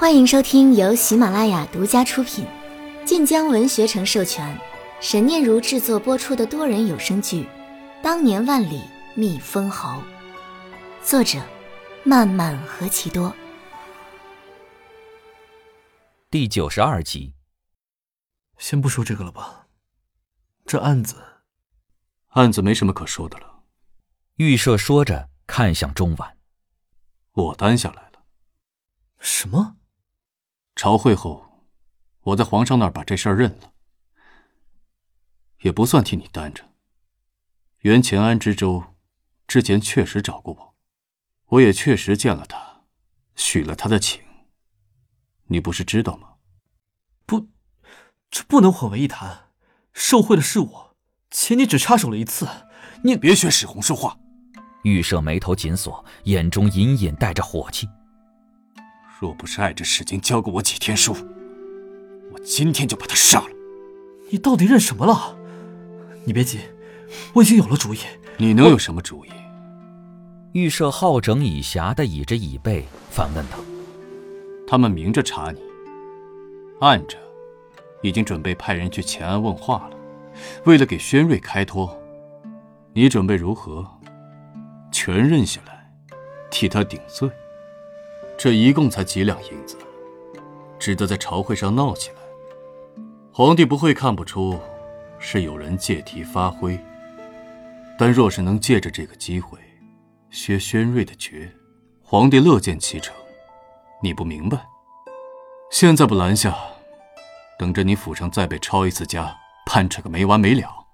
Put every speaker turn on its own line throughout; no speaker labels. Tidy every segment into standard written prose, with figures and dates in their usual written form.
欢迎收听由喜马拉雅独家出品，晋江文学城授权，沈念如制作播出的多人有声剧《当年万里觅封侯》，作者漫漫何其多。
第92集。
先不说这个了吧，这案子
没什么可说的了。
预设说着看向钟婉。
我担下来了。
什么？
朝会后，我在皇上那儿把这事儿认了，也不算替你担着。原乾安知州之前确实找过我，我也确实见了他，许了他的情。你不是知道吗？
不，这不能混为一谈。受贿的是我，且你只插手了一次，你
别学史红说话。
预设眉头紧锁，眼中隐隐带着火气。
若不是碍着史经教过我几天书，我今天就把他杀了。
你到底认什么了？你别急，我已经有了主意。
你能有什么主意？
预设好整以暇地倚着椅背反问道。
他们明着查你，暗着已经准备派人去乾安问话了。为了给宣瑞开脱，你准备如何？全认下来，替他顶罪。这一共才几两银子，值得在朝会上闹起来。皇帝不会看不出是有人借题发挥，但若是能借着这个机会削宣瑞的爵，皇帝乐见其成。你不明白？现在不拦下，等着你府上再被抄一次家，攀扯个没完没了。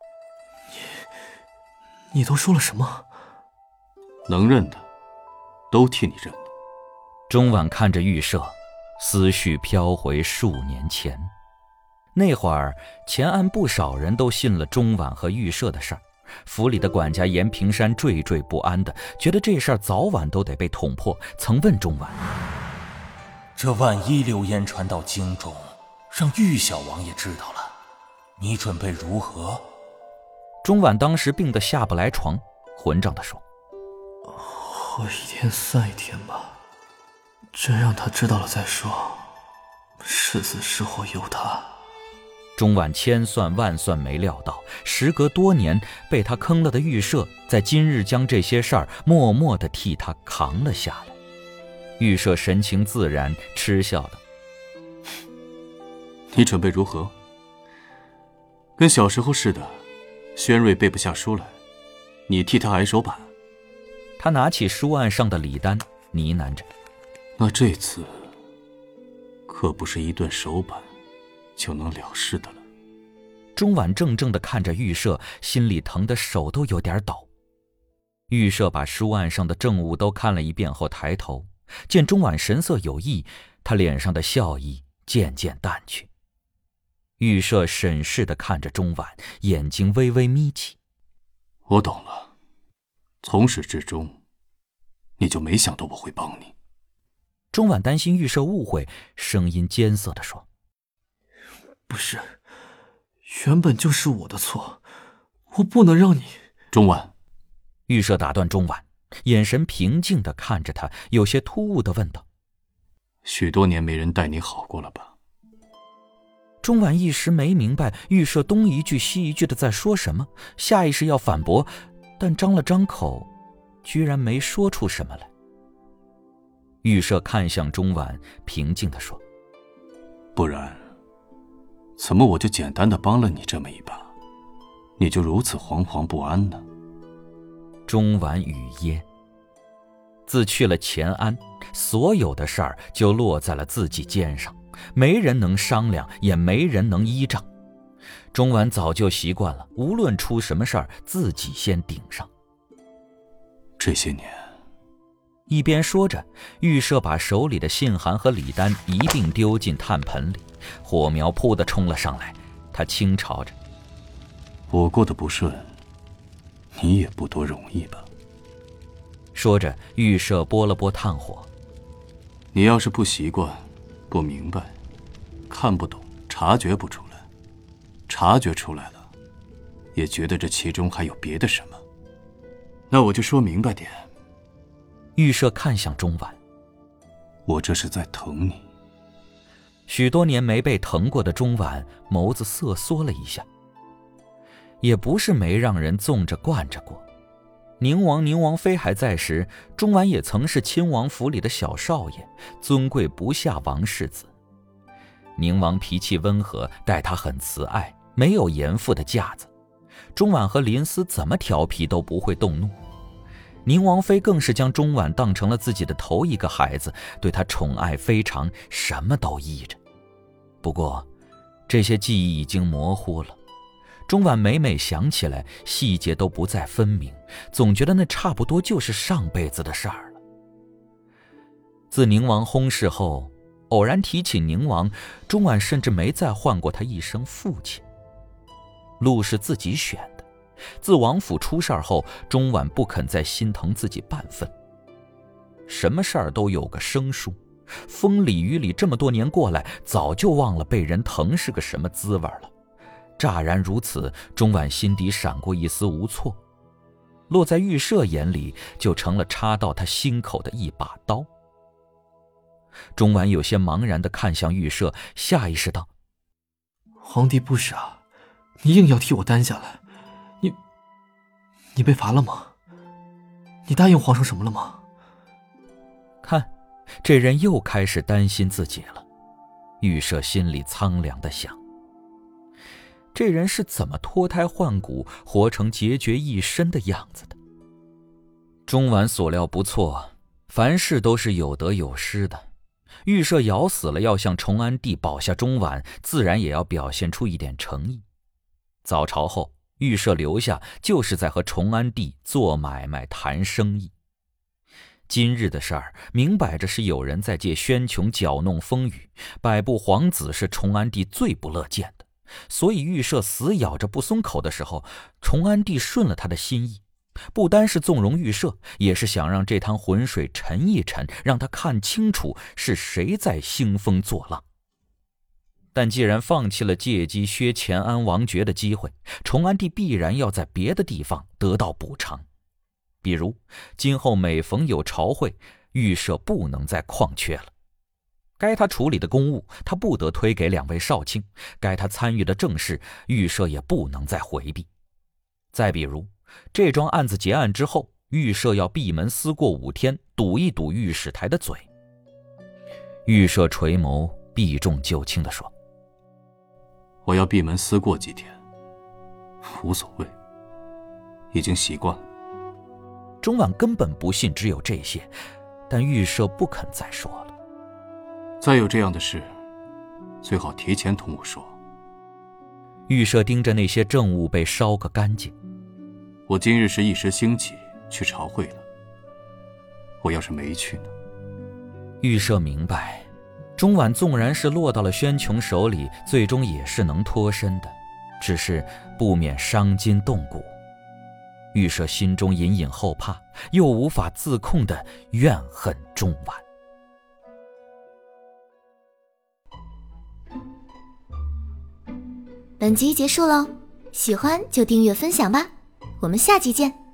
你都说了什么？
能认的都替你认了。
钟婉看着预设，思绪飘回数年前。那会儿乾安不少人都信了钟婉和预设的事儿，府里的管家严平山惴惴不安的，觉得这事儿早晚都得被捅破，曾问钟婉：
这万一流言传到京中，让玉小王爷知道了，你准备如何？
钟婉当时病得下不来床，混账地说：
活一天算一天吧，真让他知道了再说，是死是活由他。
钟婉千算万算没料到，时隔多年被他坑了的预设，在今日将这些事儿默默地替他扛了下来。预设神情自然，嗤笑道：
你准备如何？跟小时候似的，宣瑞背不下书来，你替他挨手板。
他拿起书案上的礼单，呢喃着：
那这次可不是一顿手板就能了事的了。
钟婉怔怔地看着预设，心里疼得手都有点抖。预设把书案上的证物都看了一遍后抬头，见钟婉神色有异，他脸上的笑意渐渐淡去。预设审视地看着钟婉，眼睛微微眯起。
我懂了，从始至终你就没想到我会帮你。
钟婉担心预设误会，声音艰涩地说：
不是，原本就是我的错，我不能让你。
钟婉。
预设打断钟婉，眼神平静地看着他，有些突兀地问道：
许多年没人待你好过了吧？
钟婉一时没明白预设东一句西一句的在说什么，下意识要反驳，但张了张口，居然没说出什么来。预设看向钟婉，平静地说：
不然怎么我就简单的帮了你这么一把，你就如此惶惶不安呢？
钟婉语噎。自去了乾安，所有的事儿就落在了自己肩上，没人能商量，也没人能依仗。钟婉早就习惯了，无论出什么事儿，自己先顶上。
这些年，
一边说着，预设把手里的信函和礼单一并丢进炭盆里，火苗扑地冲了上来。他轻嘲着：
我过得不顺，你也不多容易吧？
说着，预设拨了拨炭火。
你要是不习惯，不明白，看不懂，察觉不出来，察觉出来了，也觉得这其中还有别的什么，那我就说明白点。
预设看向钟婉：
我这是在疼你。
许多年没被疼过的钟婉眸子瑟缩了一下。也不是没让人纵着惯着过。宁王妃还在时，钟婉也曾是亲王府里的小少爷，尊贵不下王世子。宁王脾气温和，待她很慈爱，没有严父的架子。钟婉和林思怎么调皮都不会动怒。宁王妃更是将钟婉当成了自己的头一个孩子，对她宠爱非常，什么都依着。不过这些记忆已经模糊了，钟婉每每想起来，细节都不再分明，总觉得那差不多就是上辈子的事儿了。自宁王薨逝后，偶然提起宁王，钟婉甚至没再唤过他一声父亲。路是自己选的，自王府出事后，钟婉不肯再心疼自己半分。什么事儿都有个生疏，风里雨里这么多年过来，早就忘了被人疼是个什么滋味了。乍然如此，钟婉心底闪过一丝无措，落在玉舍眼里，就成了插到他心口的一把刀。钟婉有些茫然地看向玉舍，下意识道：
皇帝不傻，你硬要替我担下来，你被罚了吗？你答应皇上什么了吗？
看，这人又开始担心自己了。玉舍心里苍凉地想，这人是怎么脱胎换骨，活成孑孓一身的样子的？钟婉所料不错，凡事都是有得有失的。玉舍咬死了要向崇安帝保下钟婉，自然也要表现出一点诚意。早朝后，玉舍留下就是在和崇安帝做买卖谈生意。今日的事儿，明摆着是有人在借宣琼搅弄风雨，摆布皇子是崇安帝最不乐见的。所以玉舍死咬着不松口的时候，崇安帝顺了他的心意，不单是纵容玉舍，也是想让这滩浑水沉一沉，让他看清楚是谁在兴风作浪。但既然放弃了借机削乾安王爵的机会，崇安帝必然要在别的地方得到补偿。比如今后每逢有朝会，玉舍不能再旷缺了。该他处理的公务，他不得推给两位少卿；该他参与的政事，玉舍也不能再回避。再比如，这桩案子结案之后，玉舍要闭门思过5天，堵一堵御史台的嘴。玉舍垂眸，避重就轻地说：
我要闭门思过几天，无所谓，已经习惯了。
钟婉根本不信只有这些，但玉舍不肯再说了。
再有这样的事，最好提前同我说。
玉舍盯着那些政务被烧个干净。
我今日是一时兴起去朝会了，我要是没去呢？
玉舍明白，钟婉纵然是落到了宣琼手里，最终也是能脱身的，只是不免伤筋动骨。玉舍心中隐隐后怕，又无法自控的怨恨钟婉。
本集结束喽，喜欢就订阅分享吧，我们下集见。